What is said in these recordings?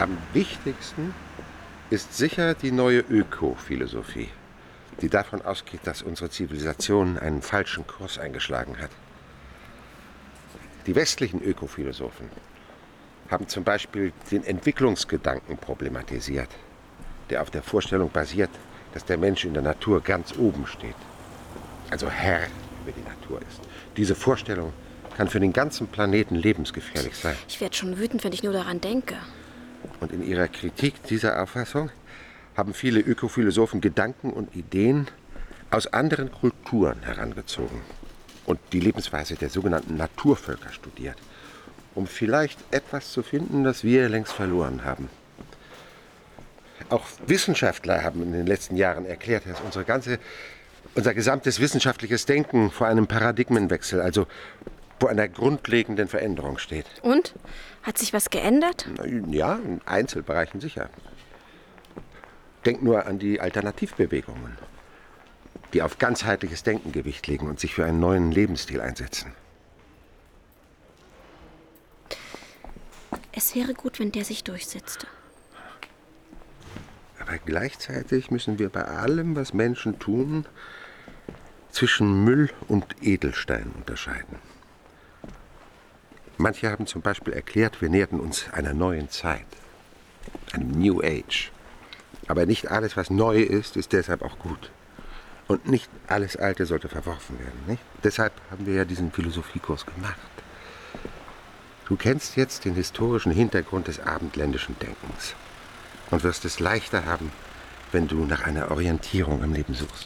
Am wichtigsten ist sicher die neue Ökophilosophie, die davon ausgeht, dass unsere Zivilisation einen falschen Kurs eingeschlagen hat. Die westlichen Ökophilosophen haben zum Beispiel den Entwicklungsgedanken problematisiert, der auf der Vorstellung basiert, dass der Mensch in der Natur ganz oben steht, also Herr über die Natur ist. Diese Vorstellung kann für den ganzen Planeten lebensgefährlich sein. Ich werde schon wütend, wenn ich nur daran denke. Und in ihrer Kritik dieser Auffassung haben viele Ökophilosophen Gedanken und Ideen aus anderen Kulturen herangezogen und die Lebensweise der sogenannten Naturvölker studiert, um vielleicht etwas zu finden, das wir längst verloren haben. Auch Wissenschaftler haben in den letzten Jahren erklärt, dass unser gesamtes wissenschaftliches Denken vor einem Paradigmenwechsel, also vor einer grundlegenden Veränderung steht. Und? Hat sich was geändert? Ja, in Einzelbereichen sicher. Denk nur an die Alternativbewegungen, die auf ganzheitliches Denken Gewicht legen und sich für einen neuen Lebensstil einsetzen. Es wäre gut, wenn der sich durchsetzte. Aber gleichzeitig müssen wir bei allem, was Menschen tun, zwischen Müll und Edelstein unterscheiden. Manche haben zum Beispiel erklärt, wir näherten uns einer neuen Zeit, einem New Age. Aber nicht alles, was neu ist, ist deshalb auch gut. Und nicht alles Alte sollte verworfen werden, nicht? Deshalb haben wir ja diesen Philosophiekurs gemacht. Du kennst jetzt den historischen Hintergrund des abendländischen Denkens und wirst es leichter haben, wenn du nach einer Orientierung im Leben suchst.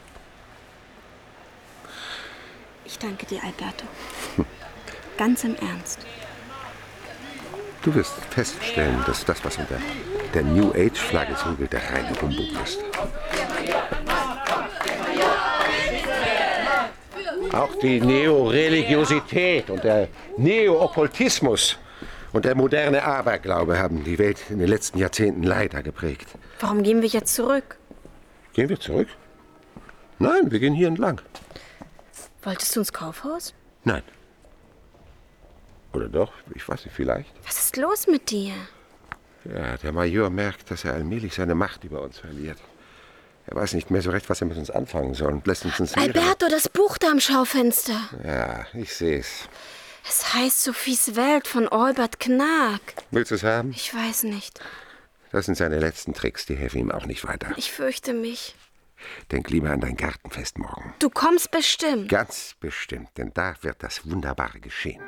Ich danke dir, Alberto. Ganz im Ernst. Du wirst feststellen, dass das, was unter der New Age-Flagge zugelt, der reine Humbug ist. Auch die Neoreligiosität und der Neo-Okkultismus und der moderne Aberglaube haben die Welt in den letzten Jahrzehnten leider geprägt. Warum gehen wir jetzt zurück? Gehen wir zurück? Nein, wir gehen hier entlang. Wolltest du ins Kaufhaus? Nein. Oder doch? Ich weiß nicht, vielleicht. Was ist los mit dir? Ja, der Major merkt, dass er allmählich seine Macht über uns verliert. Er weiß nicht mehr so recht, was er mit uns anfangen soll und lässt uns ins Leere. Alberto, das Buch da am Schaufenster. Ja, ich sehe es. Es heißt Sophies Welt von Albert Knag. Willst du es haben? Ich weiß nicht. Das sind seine letzten Tricks, die helfen ihm auch nicht weiter. Ich fürchte mich. Denk lieber an dein Gartenfest morgen. Du kommst bestimmt. Ganz bestimmt, denn da wird das Wunderbare geschehen.